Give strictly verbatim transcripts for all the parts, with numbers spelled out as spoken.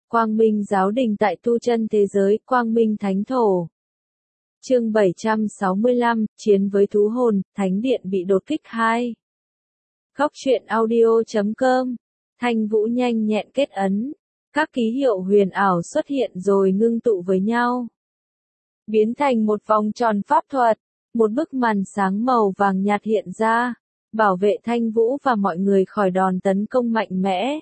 Quang Minh Giáo Đình tại tu chân thế giới, Quang Minh Thánh Thổ. Chương bảy trăm sáu mươi lăm, Chiến với thú hồn, Thánh Điện bị đột kích hai. Góc truyện audio chấm com. Thanh Vũ nhanh nhẹn kết ấn. Các ký hiệu huyền ảo xuất hiện rồi ngưng tụ với nhau. Biến thành một vòng tròn pháp thuật. Một bức màn sáng màu vàng nhạt hiện ra. Bảo vệ Thanh Vũ và mọi người khỏi đòn tấn công mạnh mẽ.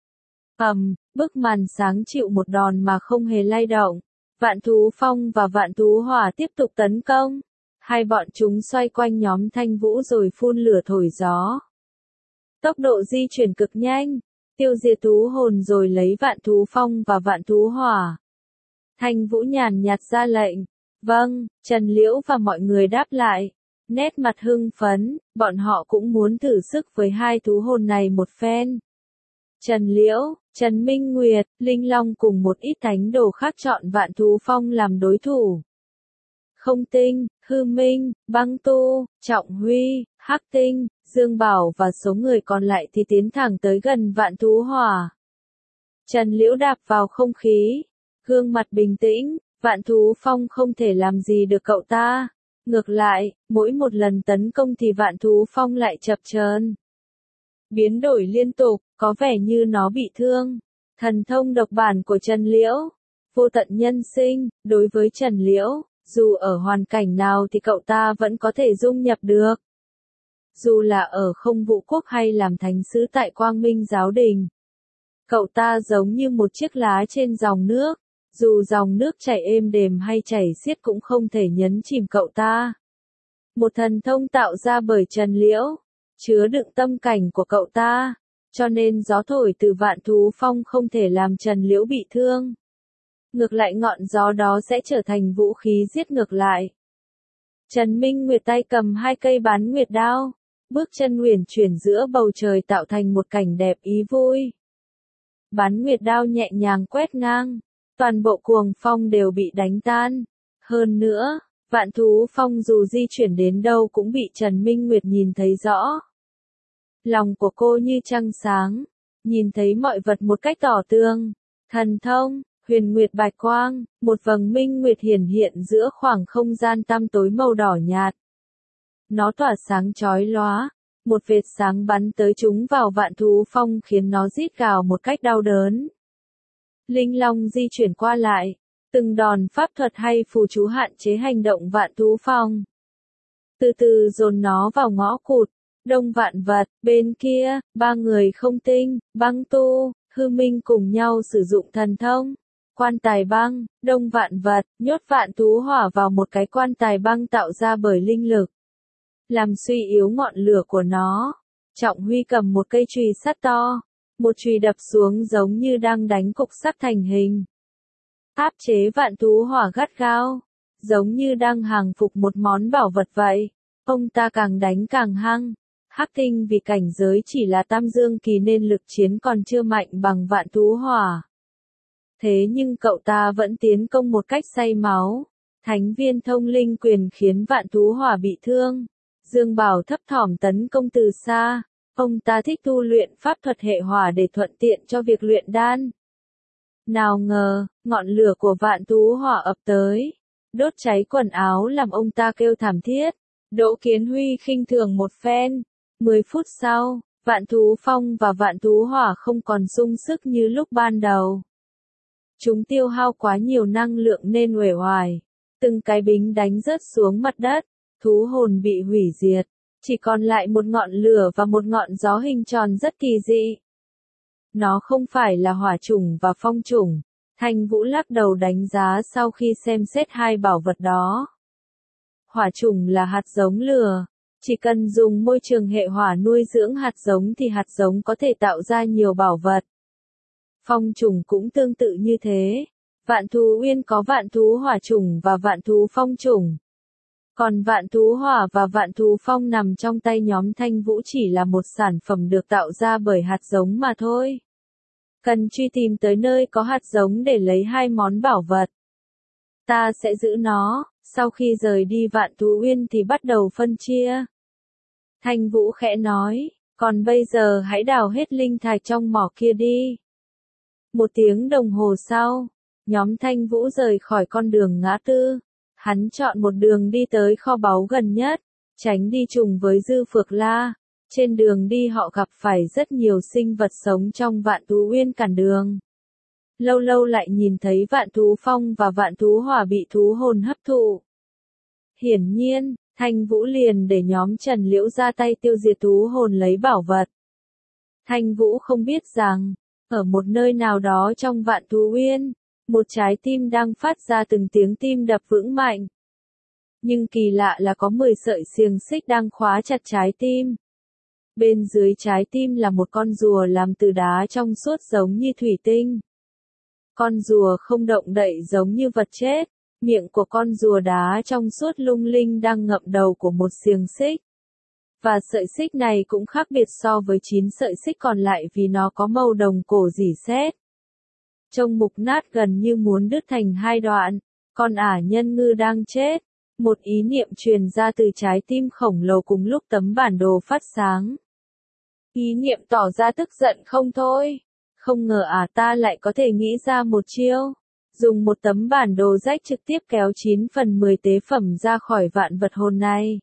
Ầm, bức màn sáng chịu một đòn mà không hề lay động. Vạn thú phong và vạn thú hỏa tiếp tục tấn công. Hai bọn chúng xoay quanh nhóm Thanh Vũ rồi phun lửa thổi gió. Tốc độ di chuyển cực nhanh, tiêu diệt thú hồn rồi lấy vạn thú phong và vạn thú hỏa. Thanh Vũ nhàn nhạt ra lệnh. Vâng, Trần Liễu và mọi người đáp lại. Nét mặt hưng phấn, bọn họ cũng muốn thử sức với hai thú hồn này một phen. Trần Liễu, Trần Minh Nguyệt, Linh Long cùng một ít thánh đồ khác chọn vạn thú phong làm đối thủ. Không Tinh, Hư Minh, Băng Tu, Trọng Huy, Hắc Tinh, Dương Bảo và số người còn lại thì tiến thẳng tới gần vạn thú hỏa. Trần Liễu đạp vào không khí, gương mặt bình tĩnh, vạn thú phong không thể làm gì được cậu ta. Ngược lại, mỗi một lần tấn công thì vạn thú phong lại chập chờn, biến đổi liên tục, có vẻ như nó bị thương. Thần thông độc bản của Trần Liễu, vô tận nhân sinh, đối với Trần Liễu, dù ở hoàn cảnh nào thì cậu ta vẫn có thể dung nhập được. Dù là ở Không Vũ Quốc hay làm thánh sứ tại Quang Minh Giáo Đình. Cậu ta giống như một chiếc lá trên dòng nước, dù dòng nước chảy êm đềm hay chảy xiết cũng không thể nhấn chìm cậu ta. Một thần thông tạo ra bởi Trần Liễu, chứa đựng tâm cảnh của cậu ta, cho nên gió thổi từ vạn thú phong không thể làm Trần Liễu bị thương. Ngược lại ngọn gió đó sẽ trở thành vũ khí giết ngược lại. Trần Minh Nguyệt tay cầm hai cây bán nguyệt đao, bước chân uyển chuyển giữa bầu trời tạo thành một cảnh đẹp ý vui. Bán nguyệt đao nhẹ nhàng quét ngang, toàn bộ cuồng phong đều bị đánh tan. Hơn nữa, vạn thú phong dù di chuyển đến đâu cũng bị Trần Minh Nguyệt nhìn thấy rõ. Lòng của cô như trăng sáng, nhìn thấy mọi vật một cách tỏ tường. Thần thông, huyền nguyệt bạch quang, một vầng minh nguyệt hiển hiện giữa khoảng không gian tăm tối màu đỏ nhạt. Nó tỏa sáng chói lóa, một vệt sáng bắn tới chúng vào vạn thú phong khiến nó rít gào một cách đau đớn. Linh Long di chuyển qua lại, từng đòn pháp thuật hay phù chú hạn chế hành động vạn thú phong. Từ từ dồn nó vào ngõ cụt. Đông vạn vật, bên kia, ba người Không Tinh, Băng Tu, Hư Minh cùng nhau sử dụng thần thông. Quan tài băng, đông vạn vật, nhốt vạn thú hỏa vào một cái quan tài băng tạo ra bởi linh lực. Làm suy yếu ngọn lửa của nó. Trọng Huy cầm một cây chùy sắt to. Một chùy đập xuống giống như đang đánh cục sắt thành hình. Áp chế vạn thú hỏa gắt gao. Giống như đang hàng phục một món bảo vật vậy. Ông ta càng đánh càng hăng. Hắc Tinh vì cảnh giới chỉ là tam dương kỳ nên lực chiến còn chưa mạnh bằng vạn thú hỏa. Thế nhưng cậu ta vẫn tiến công một cách say máu. Thánh viên thông linh quyền khiến vạn thú hỏa bị thương. Dương Bảo thấp thỏm tấn công từ xa. Ông ta thích tu luyện pháp thuật hệ hỏa để thuận tiện cho việc luyện đan. Nào ngờ, ngọn lửa của vạn thú hỏa ập tới. Đốt cháy quần áo làm ông ta kêu thảm thiết. Đỗ Kiến Huy khinh thường một phen. Mười phút sau, vạn thú phong và vạn thú hỏa không còn sung sức như lúc ban đầu. Chúng tiêu hao quá nhiều năng lượng nên uể oải. Từng cái bính đánh rớt xuống mặt đất, thú hồn bị hủy diệt. Chỉ còn lại một ngọn lửa và một ngọn gió hình tròn rất kỳ dị. Nó không phải là hỏa chủng và phong chủng. Thanh Vũ lắc đầu đánh giá sau khi xem xét hai bảo vật đó. Hỏa chủng là hạt giống lửa. Chỉ cần dùng môi trường hệ hỏa nuôi dưỡng hạt giống thì hạt giống có thể tạo ra nhiều bảo vật. Phong chủng cũng tương tự như thế. Vạn thú uyên có vạn thú hỏa chủng và vạn thú phong chủng. Còn vạn thú hỏa và vạn thú phong nằm trong tay nhóm Thanh Vũ chỉ là một sản phẩm được tạo ra bởi hạt giống mà thôi. Cần truy tìm tới nơi có hạt giống để lấy hai món bảo vật. Ta sẽ giữ nó, sau khi rời đi vạn thú uyên thì bắt đầu phân chia. Thanh Vũ khẽ nói, còn bây giờ hãy đào hết linh thạch trong mỏ kia đi. Một tiếng đồng hồ sau, nhóm Thanh Vũ rời khỏi con đường ngã tư. Hắn chọn một đường đi tới kho báu gần nhất, tránh đi trùng với Dư Phược La. Trên đường đi họ gặp phải rất nhiều sinh vật sống trong Vạn Thú Uyên cản đường. Lâu lâu lại nhìn thấy Vạn Thú Phong và Vạn Thú Hỏa bị thú hồn hấp thụ. Hiển nhiên, Thanh Vũ liền để nhóm Trần Liễu ra tay tiêu diệt thú hồn lấy bảo vật. Thanh Vũ không biết rằng, ở một nơi nào đó trong Vạn Thú Uyên, một trái tim đang phát ra từng tiếng tim đập vững mạnh. Nhưng kỳ lạ là có mười sợi xiềng xích đang khóa chặt trái tim. Bên dưới trái tim là một con rùa làm từ đá trong suốt giống như thủy tinh. Con rùa không động đậy giống như vật chết, miệng của con rùa đá trong suốt lung linh đang ngậm đầu của một xiềng xích. Và sợi xích này cũng khác biệt so với chín sợi xích còn lại vì nó có màu đồng cổ rỉ sét. Trông mục nát gần như muốn đứt thành hai đoạn, con ả nhân ngư đang chết. Một ý niệm truyền ra từ trái tim khổng lồ cùng lúc tấm bản đồ phát sáng. Ý niệm tỏ ra tức giận không thôi. Không ngờ à ta lại có thể nghĩ ra một chiêu. Dùng một tấm bản đồ rách trực tiếp kéo chín phần mười tế phẩm ra khỏi vạn vật hồn này.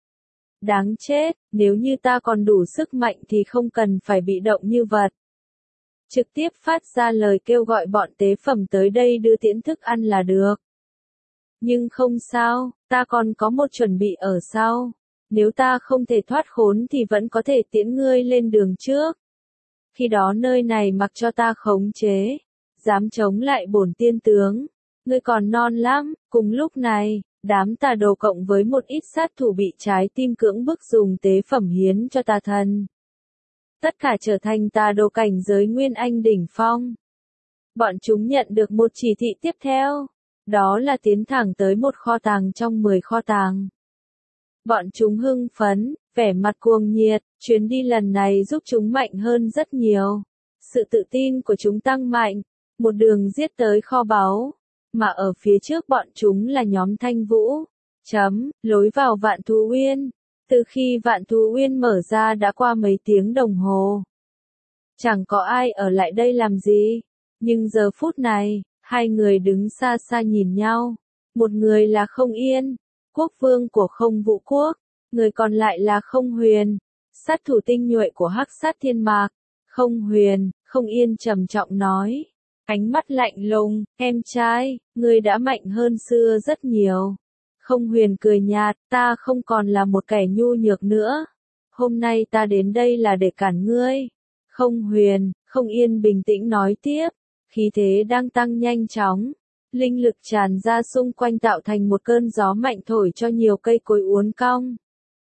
Đáng chết, nếu như ta còn đủ sức mạnh thì không cần phải bị động như vật. Trực tiếp phát ra lời kêu gọi bọn tế phẩm tới đây đưa tiễn thức ăn là được. Nhưng không sao, ta còn có một chuẩn bị ở sau. Nếu ta không thể thoát khốn thì vẫn có thể tiễn ngươi lên đường trước. Khi đó nơi này mặc cho ta khống chế. Dám chống lại bổn tiên tướng. Ngươi còn non lắm, cùng lúc này, đám tà đồ cộng với một ít sát thủ bị trái tim cưỡng bức dùng tế phẩm hiến cho tà thần. Tất cả trở thành tà đồ cảnh giới Nguyên Anh đỉnh phong. Bọn chúng nhận được một chỉ thị tiếp theo. Đó là tiến thẳng tới một kho tàng trong mười kho tàng. Bọn chúng hưng phấn, vẻ mặt cuồng nhiệt, chuyến đi lần này giúp chúng mạnh hơn rất nhiều. Sự tự tin của chúng tăng mạnh, một đường giết tới kho báu, mà ở phía trước bọn chúng là nhóm Thanh Vũ. Chấm, lối vào Vạn Thú Uyên. Từ khi Vạn Thú Uyên mở ra đã qua mấy tiếng đồng hồ. Chẳng có ai ở lại đây làm gì, nhưng giờ phút này, hai người đứng xa xa nhìn nhau. Một người là Không Yên, quốc vương của Không Vũ Quốc, người còn lại là Không Huyền, sát thủ tinh nhuệ của Hắc Sát Thiên Mạc. Không Huyền, Không Yên trầm trọng nói, ánh mắt lạnh lùng, em trai, ngươi đã mạnh hơn xưa rất nhiều. Không Huyền cười nhạt, ta không còn là một kẻ nhu nhược nữa. Hôm nay ta đến đây là để cản ngươi. Không Huyền, Không Yên bình tĩnh nói tiếp. Khí thế đang tăng nhanh chóng, linh lực tràn ra xung quanh tạo thành một cơn gió mạnh thổi cho nhiều cây cối uốn cong.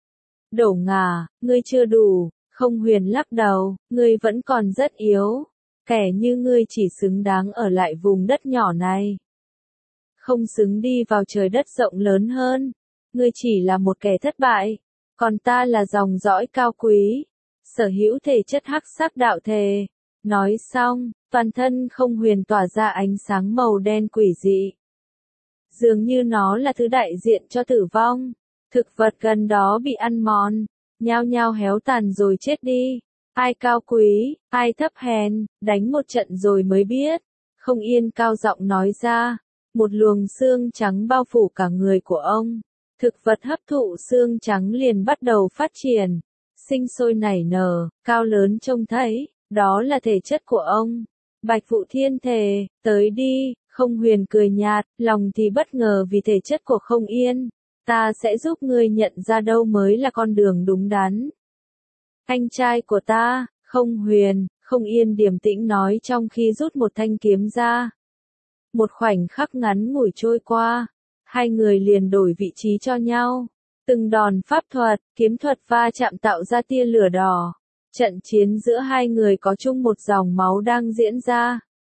Đổ ngả, ngươi chưa đủ, Không Huyền lắc đầu, ngươi vẫn còn rất yếu, kẻ như ngươi chỉ xứng đáng ở lại vùng đất nhỏ này. Không xứng đi vào trời đất rộng lớn hơn, ngươi chỉ là một kẻ thất bại, còn ta là dòng dõi cao quý, sở hữu thể chất hắc sắc đạo thể. Nói xong, toàn thân Không Huyền tỏa ra ánh sáng màu đen quỷ dị. Dường như nó là thứ đại diện cho tử vong. Thực vật gần đó bị ăn mòn, nhao nhao héo tàn rồi chết đi. Ai cao quý, ai thấp hèn, đánh một trận rồi mới biết. Không Yên cao giọng nói ra, một luồng xương trắng bao phủ cả người của ông. Thực vật hấp thụ xương trắng liền bắt đầu phát triển, sinh sôi nảy nở, cao lớn trông thấy. Đó là thể chất của ông. Bạch Vụ Thiên thề, tới đi, Không Huyền cười nhạt, lòng thì bất ngờ vì thể chất của Không Yên. Ta sẽ giúp ngươi nhận ra đâu mới là con đường đúng đắn. Anh trai của ta, Không Huyền, Không Yên điềm tĩnh nói trong khi rút một thanh kiếm ra. Một khoảnh khắc ngắn ngủi trôi qua, hai người liền đổi vị trí cho nhau. Từng đòn pháp thuật, kiếm thuật va chạm tạo ra tia lửa đỏ. Trận chiến giữa hai người có chung một dòng máu đang diễn ra.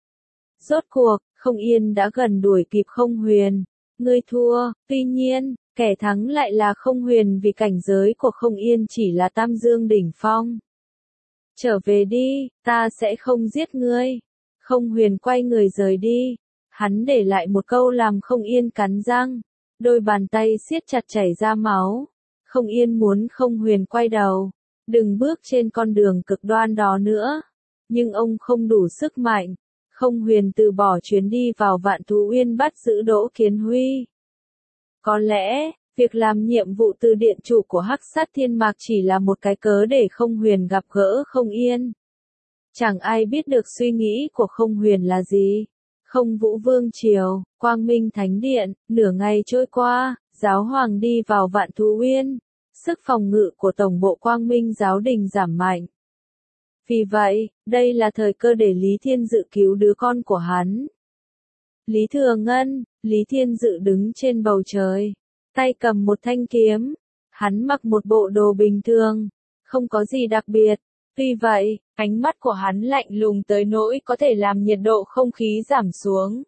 Rốt cuộc, Không Yên đã gần đuổi kịp Không Huyền. Ngươi thua, tuy nhiên, kẻ thắng lại là Không Huyền vì cảnh giới của Không Yên chỉ là tam dương đỉnh phong. Trở về đi, ta sẽ không giết ngươi. Không Huyền quay người rời đi. Hắn để lại một câu làm Không Yên cắn răng. Đôi bàn tay siết chặt chảy ra máu. Không Yên muốn Không Huyền quay đầu. Đừng bước trên con đường cực đoan đó nữa. Nhưng ông không đủ sức mạnh. Không Huyền từ bỏ chuyến đi vào Vạn Thú Uyên bắt giữ Đỗ Kiến Huy. Có lẽ, việc làm nhiệm vụ từ điện chủ của Hắc Sát Thiên Mạc chỉ là một cái cớ để Không Huyền gặp gỡ Không Yên. Chẳng ai biết được suy nghĩ của Không Huyền là gì. Không Vũ Vương Triều, Quang Minh Thánh Điện, nửa ngày trôi qua, giáo hoàng đi vào Vạn Thú Uyên. Sức phòng ngự của tổng bộ Quang Minh giáo đình giảm mạnh. Vì vậy, đây là thời cơ để Lý Thiên Dự cứu đứa con của hắn. Lý Thừa Ngân, Lý Thiên Dự đứng trên bầu trời, tay cầm một thanh kiếm. Hắn mặc một bộ đồ bình thường, không có gì đặc biệt. Tuy vậy, ánh mắt của hắn lạnh lùng tới nỗi có thể làm nhiệt độ không khí giảm xuống.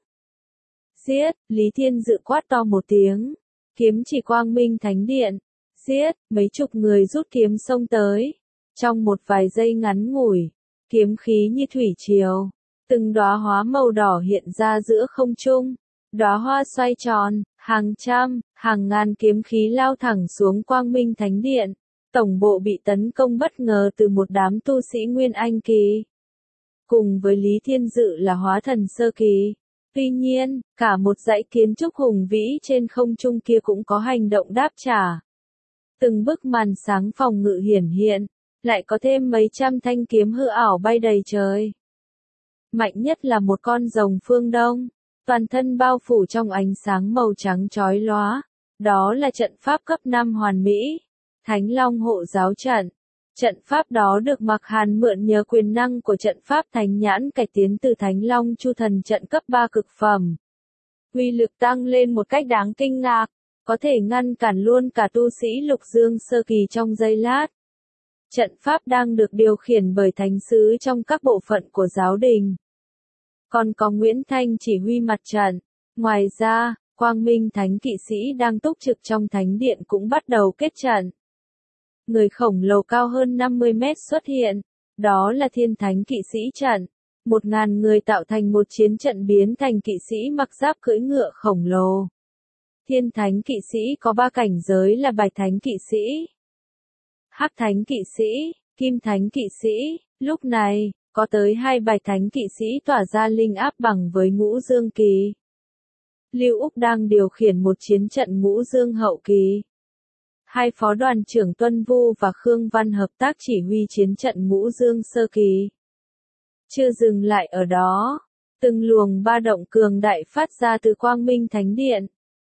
Giết, Lý Thiên Dự quát to một tiếng. Kiếm chỉ Quang Minh Thánh Điện. Giết, mấy chục người rút kiếm xông tới. Trong một vài giây ngắn ngủi, kiếm khí như thủy triều, từng đóa hoa màu đỏ hiện ra giữa không trung. Đóa hoa xoay tròn, hàng trăm, hàng ngàn kiếm khí lao thẳng xuống Quang Minh Thánh Điện. Tổng bộ bị tấn công bất ngờ từ một đám tu sĩ Nguyên Anh kỳ. Cùng với Lý Thiên Dự là hóa thần sơ kỳ. Tuy nhiên, cả một dãy kiến trúc hùng vĩ trên không trung kia cũng có hành động đáp trả. Từng bức màn sáng phòng ngự hiển hiện, lại có thêm mấy trăm thanh kiếm hư ảo bay đầy trời. Mạnh nhất là một con rồng phương Đông, toàn thân bao phủ trong ánh sáng màu trắng chói lóa. Đó là trận pháp cấp năm hoàn mỹ, Thánh Long hộ giáo trận. Trận pháp đó được Mạc Hàn mượn nhờ quyền năng của trận pháp Thánh Nhãn cải tiến từ Thánh Long Chu Thần trận cấp ba cực phẩm. Uy lực tăng lên một cách đáng kinh ngạc, có thể ngăn cản luôn cả tu sĩ Lục Dương sơ kỳ trong giây lát. Trận pháp đang được điều khiển bởi thánh sứ trong các bộ phận của giáo đình. Còn có Nguyễn Thanh chỉ huy mặt trận. Ngoài ra, Quang Minh Thánh kỵ sĩ đang túc trực trong thánh điện cũng bắt đầu kết trận. Người khổng lồ cao hơn năm mươi mét xuất hiện. Đó là Thiên Thánh kỵ sĩ trận. Một ngàn người tạo thành một chiến trận biến thành kỵ sĩ mặc giáp cưỡi ngựa khổng lồ. Thiên Thánh kỵ sĩ có ba cảnh giới là Bạch Thánh kỵ sĩ, Hắc Thánh kỵ sĩ, Kim Thánh kỵ sĩ. Lúc này, có tới hai Bạch Thánh kỵ sĩ tỏa ra linh áp bằng với Ngũ Dương kỳ. Lưu Úc đang điều khiển một chiến trận Ngũ Dương hậu kỳ. Hai phó đoàn trưởng Tuân Vu và Khương Văn hợp tác chỉ huy chiến trận Ngũ Dương sơ kỳ. Chưa dừng lại ở đó, từng luồng ba động cường đại phát ra từ Quang Minh Thánh Điện.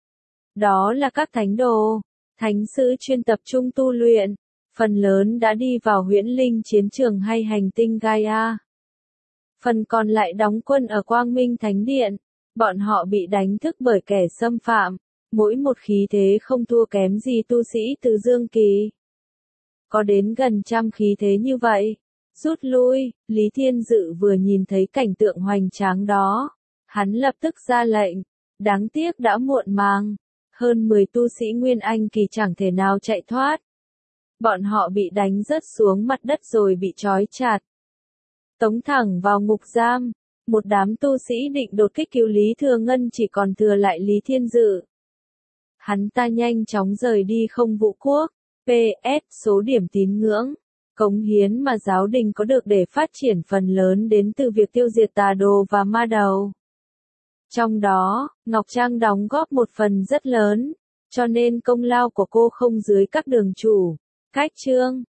Đó là các thánh đồ, thánh sứ chuyên tập trung tu luyện, phần lớn đã đi vào huyễn linh chiến trường hay hành tinh Gaia. Phần còn lại đóng quân ở Quang Minh Thánh Điện, bọn họ bị đánh thức bởi kẻ xâm phạm, mỗi một khí thế không thua kém gì tu sĩ từ Dương kỳ. Có đến gần trăm khí thế như vậy. Rút lui, Lý Thiên Dự vừa nhìn thấy cảnh tượng hoành tráng đó, hắn lập tức ra lệnh, đáng tiếc đã muộn màng. Hơn mười tu sĩ Nguyên Anh kỳ chẳng thể nào chạy thoát. Bọn họ bị đánh rớt xuống mặt đất rồi bị trói chặt, tống thẳng vào ngục giam. Một đám tu sĩ định đột kích cứu Lý Thừa Ngân chỉ còn thừa lại Lý Thiên Dự. Hắn ta nhanh chóng rời đi Không Vũ Quốc. pê ét số điểm tín ngưỡng, cống hiến mà giáo đình có được để phát triển phần lớn đến từ việc tiêu diệt tà đồ và ma đầu. Trong đó, Ngọc Trang đóng góp một phần rất lớn, cho nên công lao của cô không dưới các đường chủ, Cách Trương,